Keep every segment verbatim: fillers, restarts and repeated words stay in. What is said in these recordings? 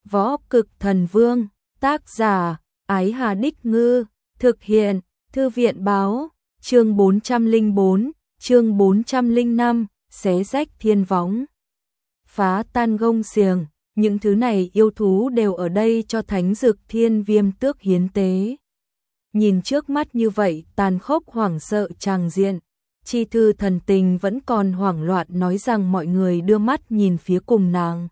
Võ Cực Thần Vương, tác giả, Ái Hà Đích Ngư, thực hiện, Thư viện báo, chương bốn trăm lẻ bốn, chương bốn trăm lẻ năm, xé rách thiên võng. Phá tan gông xiềng, những thứ này yêu thú đều ở đây cho Thánh Dực Thiên Viêm Tước hiến tế. Nhìn trước mắt như vậy tàn khốc hoảng sợ tràng diện, Chi Thư thần tình vẫn còn hoảng loạn nói rằng mọi người đưa mắt nhìn phía cùng nàng.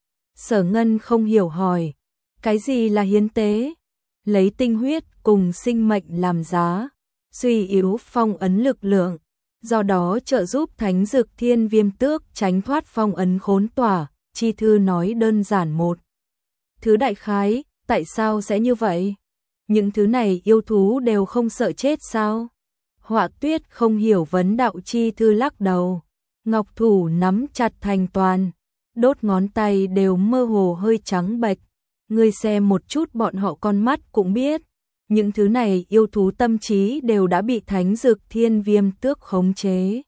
Sở Ngân không hiểu hỏi, cái gì là hiến tế? Lấy tinh huyết cùng sinh mệnh làm giá, suy yếu phong ấn lực lượng, do đó trợ giúp Thánh Dực Thiên Viêm Tước tránh thoát phong ấn khốn tỏa. Chi Thư nói đơn giản một thứ đại khái, tại sao sẽ như vậy? Những thứ này yêu thú đều không sợ chết sao? Họa Tuyết không hiểu vấn đạo. Chi Thư lắc đầu, ngọc thủ nắm chặt thành toàn, đốt ngón tay đều mơ hồ hơi trắng bệch. Ngươi xem một chút bọn họ con mắt cũng biết, những thứ này yêu thú tâm trí đều đã bị Thánh Dực Thiên Viêm Tước khống chế.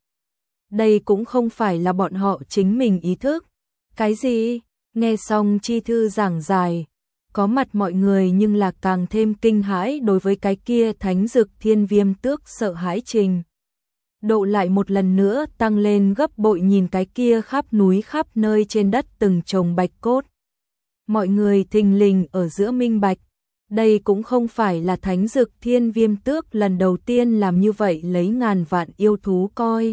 Đây cũng không phải là bọn họ chính mình ý thức. Cái gì? Nghe xong Chi Thư giảng dài, có mặt mọi người nhưng là càng thêm kinh hãi đối với cái kia Thánh Dực Thiên Viêm Tước sợ hãi trình. Độ lại một lần nữa tăng lên gấp bội, nhìn cái kia khắp núi khắp nơi trên đất từng chồng bạch cốt. Mọi người thình lình ở giữa minh bạch, đây cũng không phải là Thánh Dực Thiên Viêm Tước lần đầu tiên làm như vậy, lấy ngàn vạn yêu thú coi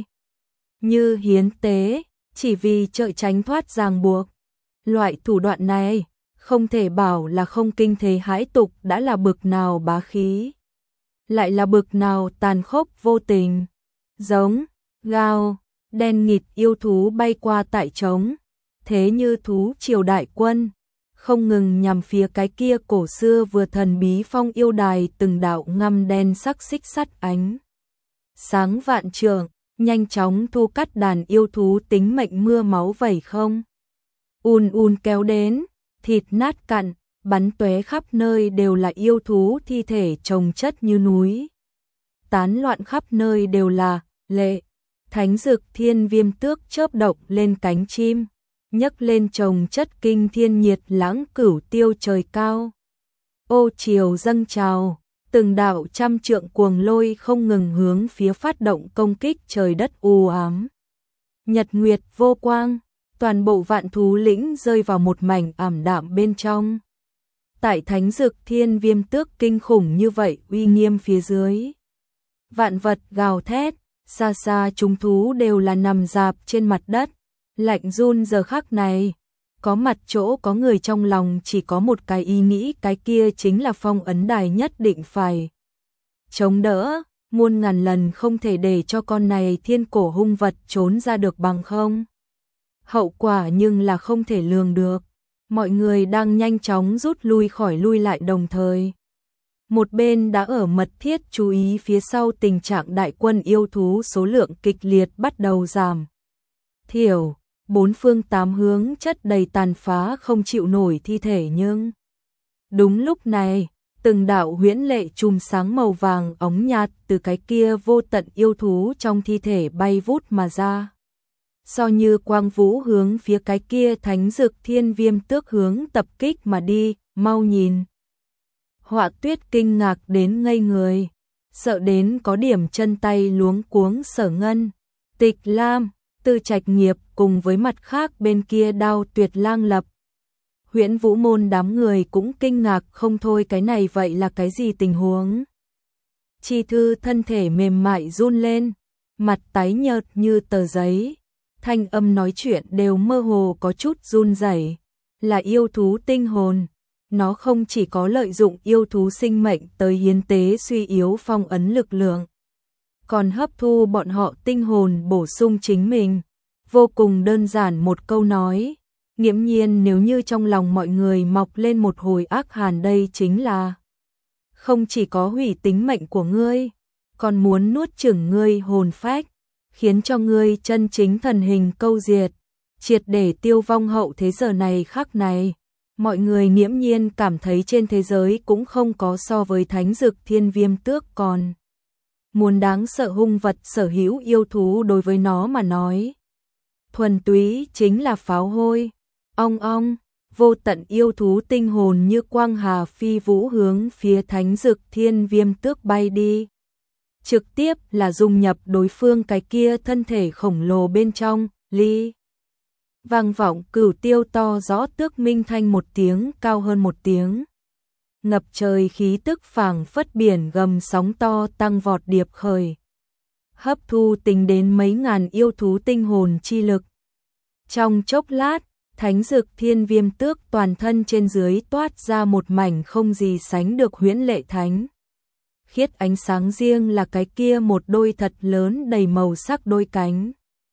như hiến tế, chỉ vì trợ tránh thoát ràng buộc. Loại thủ đoạn này, không thể bảo là không kinh thế hãi tục, đã là bực nào bá khí, lại là bực nào tàn khốc vô tình. Giống, gào, đen nghịt yêu thú bay qua tại trống, thế như thú triều đại quân, không ngừng nhằm phía cái kia cổ xưa vừa thần bí phong yêu đài, từng đạo ngăm đen sắc xích sắt ánh sáng vạn trượng, nhanh chóng thu cắt đàn yêu thú tính mệnh. Mưa máu vẩy không un un kéo đến, thịt nát cặn, bắn tóe khắp nơi đều là yêu thú thi thể chồng chất như núi, tán loạn khắp nơi đều là lệ. Thánh Dực Thiên Viêm Tước chớp động lên cánh chim, nhấc lên chồng chất kinh thiên nhiệt lãng cửu tiêu trời cao. Ô chiều dâng trào, từng đạo trăm trượng cuồng lôi không ngừng hướng phía phát động công kích. Trời đất u ám, nhật nguyệt vô quang, toàn bộ vạn thú lĩnh rơi vào một mảnh ảm đạm bên trong. Tại Thánh Dực Thiên Viêm Tước kinh khủng như vậy uy nghiêm phía dưới, vạn vật gào thét, xa xa chúng thú đều là nằm rạp trên mặt đất, lạnh run. Giờ khắc này, có mặt chỗ có người trong lòng chỉ có một cái ý nghĩ, cái kia chính là phong ấn đài nhất định phải chống đỡ, muôn ngàn lần không thể để cho con này thiên cổ hung vật trốn ra được, bằng không hậu quả nhưng là không thể lường được. Mọi người đang nhanh chóng rút lui khỏi lui lại, đồng thời một bên đã ở mật thiết chú ý phía sau tình trạng đại quân yêu thú số lượng kịch liệt bắt đầu giảm thiểu, bốn phương tám hướng chất đầy tàn phá không chịu nổi thi thể. Nhưng đúng lúc này, từng đạo huyễn lệ chùm sáng màu vàng óng nhạt từ cái kia vô tận yêu thú trong thi thể bay vút mà ra, so như quang vũ hướng phía cái kia Thánh Dực Thiên Viêm Tước hướng tập kích mà đi. Mau nhìn! Họa Tuyết kinh ngạc đến ngây người, sợ đến có điểm chân tay luống cuống. Sở Ngân, Tịch Lam, Tư Trạch Nghiệp cùng với mặt khác bên kia Đao Tuyệt Lang Lập, Huyễn Vũ Môn đám người cũng kinh ngạc không thôi. Cái này vậy là cái gì tình huống? Chi Thư thân thể mềm mại run lên, mặt tái nhợt như tờ giấy, thanh âm nói chuyện đều mơ hồ có chút run rẩy. Là yêu thú tinh hồn, nó không chỉ có lợi dụng yêu thú sinh mệnh tới hiến tế suy yếu phong ấn lực lượng, còn hấp thu bọn họ tinh hồn bổ sung chính mình. Vô cùng đơn giản một câu nói, nghiễm nhiên nếu như trong lòng mọi người mọc lên một hồi ác hàn, đây chính là không chỉ có hủy tính mệnh của ngươi, còn muốn nuốt chửng ngươi hồn phách, khiến cho ngươi chân chính thần hình câu diệt, triệt để tiêu vong. Hậu thế giờ này khắc này, mọi người nghiễm nhiên cảm thấy trên thế giới cũng không có so với Thánh Dực Thiên Viêm Tước còn muốn đáng sợ hung vật. Sở hữu yêu thú đối với nó mà nói, thuần túy chính là pháo hôi. Ong ong, vô tận yêu thú tinh hồn như quang hà phi vũ hướng phía Thánh Dực Thiên Viêm Tước bay đi. Trực tiếp là dung nhập đối phương cái kia thân thể khổng lồ bên trong, ly. Vang vọng cửu tiêu to rõ tước minh thanh một tiếng cao hơn một tiếng. Ngập trời khí tức phảng phất biển gầm sóng to tăng vọt điệp khởi. Hấp thu tính đến mấy ngàn yêu thú tinh hồn chi lực. Trong chốc lát, Thánh Dực Thiên Viêm Tước toàn thân trên dưới toát ra một mảnh không gì sánh được huyễn lệ thánh. Khiết ánh sáng riêng là cái kia một đôi thật lớn đầy màu sắc đôi cánh.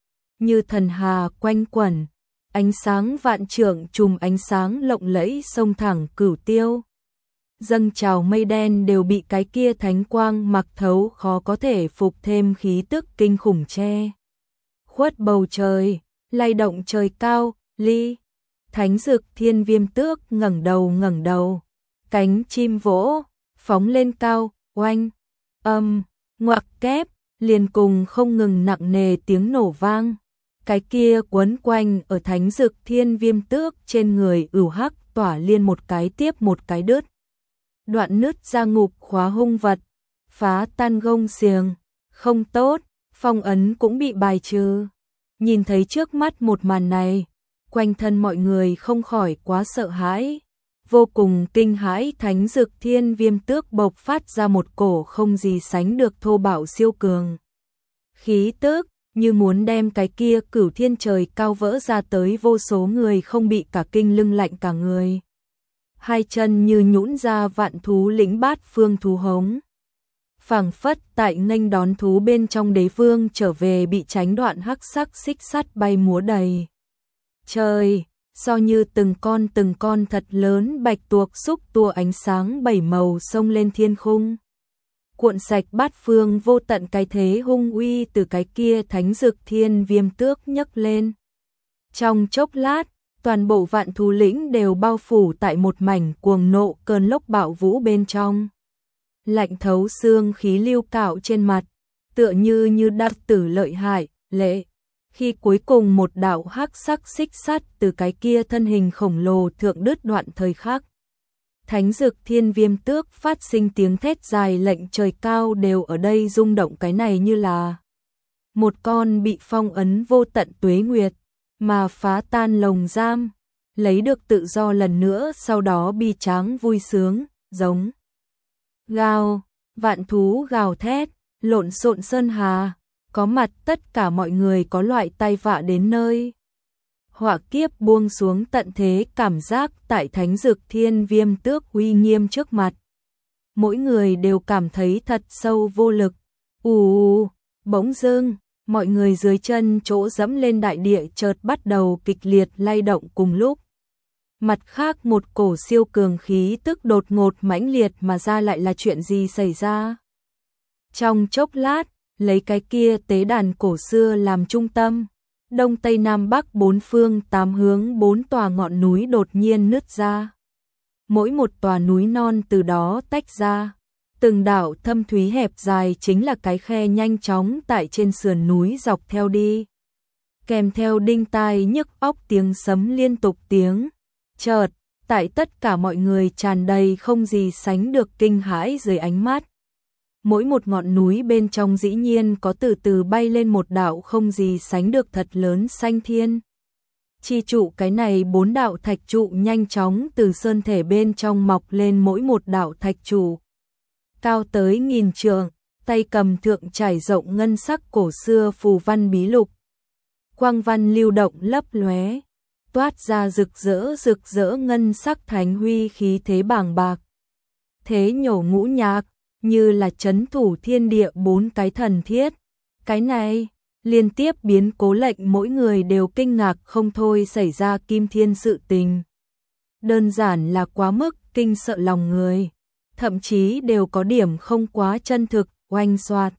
Như thần hà quanh quẩn, ánh sáng vạn trượng trùm ánh sáng lộng lẫy xông thẳng cửu tiêu. Dâng trào mây đen đều bị cái kia thánh quang mặc thấu khó có thể phục thêm khí tức kinh khủng che. Khuất bầu trời, lay động trời cao, ly. Thánh Dực Thiên Viêm Tước ngẩng đầu ngẩng đầu, cánh chim vỗ, phóng lên cao, oanh, âm, ngoặc kép, liền cùng không ngừng nặng nề tiếng nổ vang. Cái kia quấn quanh ở Thánh Dực Thiên Viêm Tước trên người ửu hắc tỏa liên một cái tiếp một cái đứt. Đoạn nứt ra ngục khóa hung vật, phá tan gông xiềng, không tốt, phong ấn cũng bị bài trừ. Nhìn thấy trước mắt một màn này, quanh thân mọi người không khỏi quá sợ hãi. Vô cùng kinh hãi, Thánh Dực Thiên Viêm Tước bộc phát ra một cổ không gì sánh được thô bạo siêu cường. Khí tức, như muốn đem cái kia cửu thiên trời cao vỡ ra tới vô số người không bị cả kinh lưng lạnh cả người. Hai chân như nhũn ra vạn thú lĩnh bát phương thú hống. Phảng phất tại nghênh đón thú bên trong đế vương trở về bị tránh đoạn hắc sắc xích sắt bay múa đầy. Trời, so như từng con từng con thật lớn bạch tuộc xúc tua ánh sáng bảy màu xông lên thiên khung. Cuộn sạch bát phương vô tận cái thế hung uy từ cái kia Thánh Dực Thiên Viêm Tước nhấc lên. Trong chốc lát, toàn bộ vạn thú lĩnh đều bao phủ tại một mảnh cuồng nộ cơn lốc bạo vũ bên trong. Lạnh thấu xương khí lưu cạo trên mặt, tựa như như đắc tử lợi hại, lệ. Khi cuối cùng một đạo hắc sắc xích sắt từ cái kia thân hình khổng lồ thượng đứt đoạn thời khắc. Thánh Dực Thiên Viêm Tước phát sinh tiếng thét dài lệnh trời cao đều ở đây rung động, cái này như là một con bị phong ấn vô tận tuế nguyệt, mà phá tan lồng giam, lấy được tự do lần nữa, sau đó bi tráng vui sướng, giống gào, vạn thú gào thét, lộn xộn sơn hà, có mặt tất cả mọi người có loại tai vạ đến nơi. Họa kiếp buông xuống tận thế cảm giác tại Thánh Dực Thiên Viêm Tước uy nghiêm trước mặt. Mỗi người đều cảm thấy thật sâu vô lực. Ù, bỗng dưng, mọi người dưới chân chỗ dẫm lên đại địa chợt bắt đầu kịch liệt lay động cùng lúc. Mặt khác một cổ siêu cường khí tức đột ngột mãnh liệt mà ra, lại là chuyện gì xảy ra? Trong chốc lát, lấy cái kia tế đàn cổ xưa làm trung tâm, đông tây nam bắc bốn phương tám hướng bốn tòa ngọn núi đột nhiên nứt ra. Mỗi một tòa núi non từ đó tách ra, từng đạo thâm thúy hẹp dài chính là cái khe nhanh chóng tại trên sườn núi dọc theo đi. Kèm theo đinh tai nhức óc tiếng sấm liên tục tiếng. Chợt, tại tất cả mọi người tràn đầy không gì sánh được kinh hãi dưới ánh mắt. Mỗi một ngọn núi bên trong dĩ nhiên có từ từ bay lên một đạo không gì sánh được thật lớn xanh thiên. Chi trụ cái này bốn đạo thạch trụ nhanh chóng từ sơn thể bên trong mọc lên, mỗi một đạo thạch trụ cao tới nghìn trượng, tay cầm thượng trải rộng ngân sắc cổ xưa phù văn bí lục. Quang văn lưu động lấp lóe, toát ra rực rỡ rực rỡ ngân sắc thánh huy khí thế bàng bạc. Thế nhổ ngũ nhạc, như là trấn thủ thiên địa bốn cái thần thiết. Cái này, liên tiếp biến cố lệnh mỗi người đều kinh ngạc không thôi, xảy ra kim thiên sự tình. Đơn giản là quá mức kinh sợ lòng người, thậm chí đều có điểm không quá chân thực, oanh xoạt.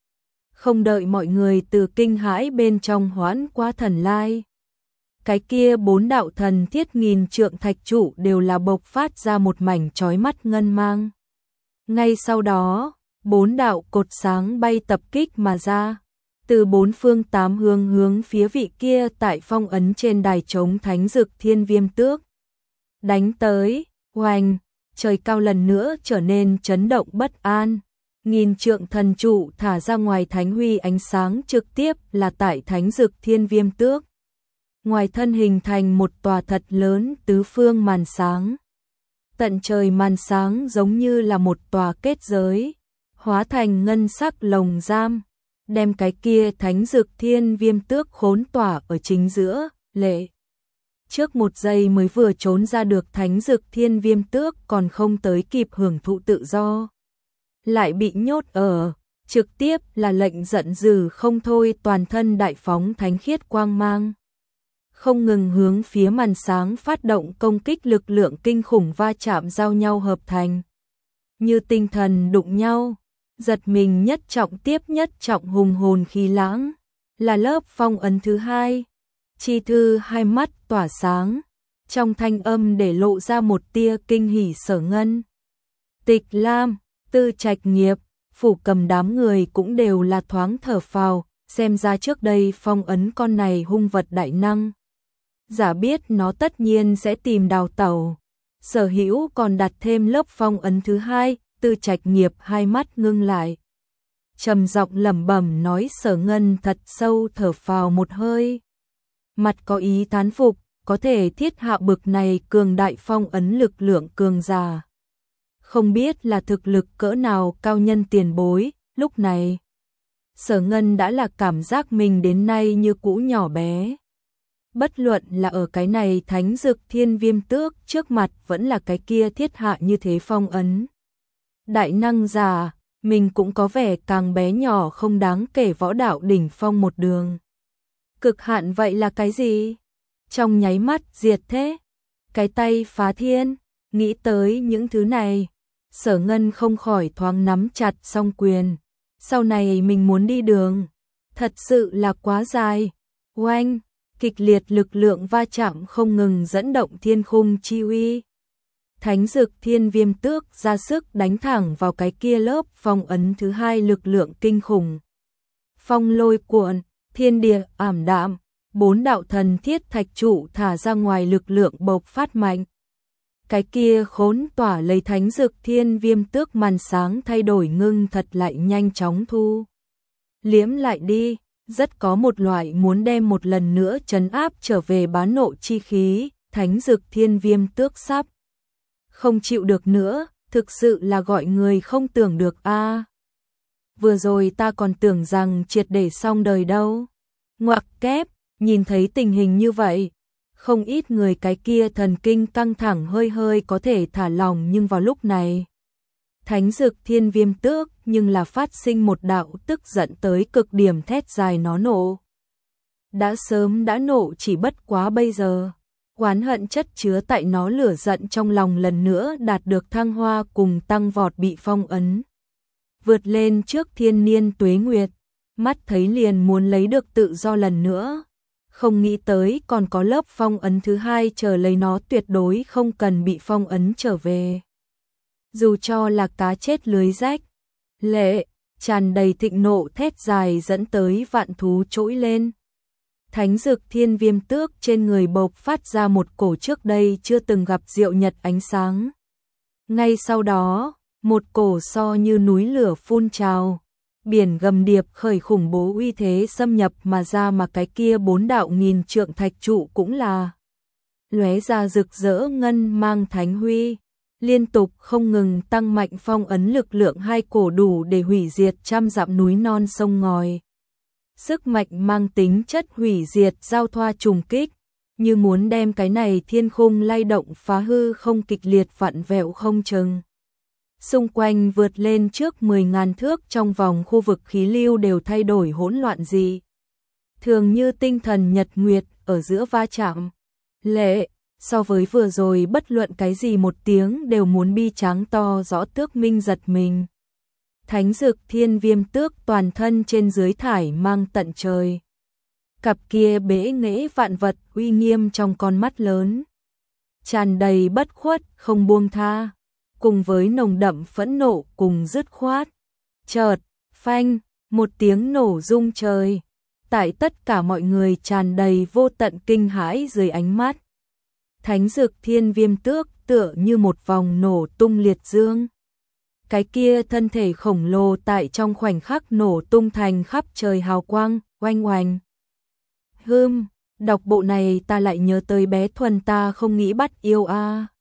Không đợi mọi người từ kinh hãi bên trong hoãn qua thần lai. Cái kia bốn đạo thần thiết nghìn trượng thạch trụ đều là bộc phát ra một mảnh chói mắt ngân mang. Ngay sau đó, bốn đạo cột sáng bay tập kích mà ra, từ bốn phương tám hướng hướng phía vị kia tại phong ấn trên đài chống Thánh Dực Thiên Viêm Tước. đánh tới, oanh, trời cao lần nữa trở nên chấn động bất an. Nghìn trượng thần trụ thả ra ngoài thánh huy ánh sáng trực tiếp là tại thánh dực thiên viêm tước. Ngoài thân hình thành một tòa thật lớn tứ phương màn sáng. Tận trời màn sáng giống như là một tòa kết giới, hóa thành ngân sắc lồng giam, đem cái kia thánh dực thiên viêm tước khốn tỏa ở chính giữa, lệ. Trước một giây mới vừa trốn ra được thánh dực thiên viêm tước còn không tới kịp hưởng thụ tự do. Lại bị nhốt ở, trực tiếp là lệnh giận dữ không thôi, toàn thân đại phóng thánh khiết quang mang. Không ngừng hướng phía màn sáng phát động công kích, lực lượng kinh khủng va chạm giao nhau hợp thành. Như tinh thần đụng nhau, giật mình nhất trọng tiếp nhất trọng, hùng hồn khí lãng, là lớp phong ấn thứ hai. Chi thư hai mắt tỏa sáng, trong thanh âm để lộ ra một tia kinh hỉ. Sở Ngân, Tịch Lam, Tư Trạch Nghiệp, Phủ Cầm đám người cũng đều là thoáng thở phào, xem ra trước đây phong ấn con này hung vật đại năng. Giả biết nó tất nhiên sẽ tìm đào tẩu. Sở Hữu còn đặt thêm lớp phong ấn thứ hai, Tư Trạch Nghiệp hai mắt ngưng lại. Trầm giọng lẩm bẩm nói. Sở Ngân thật sâu thở phào một hơi. Mặt có ý thán phục, có thể thiết hạ bực này cường đại phong ấn lực lượng cường giả. Không biết là thực lực cỡ nào cao nhân tiền bối, lúc này. Sở Ngân đã là cảm giác mình đến nay như cũ nhỏ bé. Bất luận là ở cái này thánh dực thiên viêm tước trước mặt vẫn là cái kia thiết hạ như thế phong ấn. Đại năng già, mình cũng có vẻ càng bé nhỏ không đáng kể, võ đạo đỉnh phong một đường. Cực hạn vậy là cái gì? Trong nháy mắt diệt thế, cái tay phá thiên, nghĩ tới những thứ này. Sở Ngân không khỏi thoáng nắm chặt song quyền. Sau này mình muốn đi đường, thật sự là quá dài. Oanh, kịch liệt lực lượng va chạm không ngừng dẫn động thiên khung chi uy. Thánh dực thiên viêm tước ra sức đánh thẳng vào cái kia lớp phong ấn thứ hai, lực lượng kinh khủng. Phong lôi cuộn, thiên địa ảm đạm, bốn đạo thần thiết thạch trụ thả ra ngoài, lực lượng bộc phát mạnh. Cái kia khốn tỏa lấy thánh dực thiên viêm tước màn sáng thay đổi ngưng thật lại nhanh chóng thu liếm lại đi, rất có một loại muốn đem một lần nữa trấn áp trở về bán nộ chi khí. Thánh dực thiên viêm tước sắp không chịu được nữa, thực sự là gọi người không tưởng được a. À, vừa rồi ta còn tưởng rằng triệt để xong đời đâu. Ngoặc kép, nhìn thấy tình hình như vậy, không ít người cái kia thần kinh căng thẳng hơi hơi có thể thả lỏng, nhưng vào lúc này, thánh dực thiên viêm tước nhưng là phát sinh một đạo tức giận tới cực điểm thét dài, nó nộ. Đã sớm đã nộ, chỉ bất quá bây giờ, oán hận chất chứa tại nó lửa giận trong lòng lần nữa đạt được thăng hoa cùng tăng vọt, bị phong ấn. Vượt lên trước thiên niên tuế nguyệt, mắt thấy liền muốn lấy được tự do lần nữa. Không nghĩ tới còn có lớp phong ấn thứ hai chờ lấy nó, tuyệt đối không cần bị phong ấn trở về. Dù cho là cá chết lưới rách, lệ, tràn đầy thịnh nộ thét dài dẫn tới vạn thú trỗi lên. Thánh dực thiên viêm tước trên người bộc phát ra một cổ trước đây chưa từng gặp diệu nhật ánh sáng. Ngay sau đó, một cổ so như núi lửa phun trào, biển gầm điệp khởi, khủng bố uy thế xâm nhập mà ra, mà cái kia bốn đạo nghìn trượng thạch trụ cũng là lóe ra rực rỡ ngân mang thánh huy, liên tục không ngừng tăng mạnh phong ấn lực lượng, hai cổ đủ để hủy diệt trăm dặm núi non sông ngòi. Sức mạnh mang tính chất hủy diệt giao thoa trùng kích, như muốn đem cái này thiên khung lay động phá hư không, kịch liệt vặn vẹo không chừng. Xung quanh vượt lên trước mười ngàn thước trong vòng khu vực khí lưu đều thay đổi hỗn loạn gì. Thường như tinh thần nhật nguyệt ở giữa va chạm. Lệ, so với vừa rồi bất luận cái gì một tiếng đều muốn bi tráng to rõ, tước minh giật mình. Thánh dực thiên viêm tước toàn thân trên dưới thải mang tận trời. Cặp kia bế nghễ vạn vật uy nghiêm trong con mắt lớn, tràn đầy bất khuất không buông tha, cùng với nồng đậm phẫn nộ cùng dứt khoát. Chợt, phanh, một tiếng nổ rung trời. Tại tất cả mọi người tràn đầy vô tận kinh hãi dưới ánh mắt. Thánh dực thiên viêm tước tựa như một vòng nổ tung liệt dương. Cái kia thân thể khổng lồ tại trong khoảnh khắc nổ tung thành khắp trời hào quang, oanh oanh. Hưm, đọc bộ này ta lại nhớ tới bé Thuần ta không nghĩ bắt yêu a.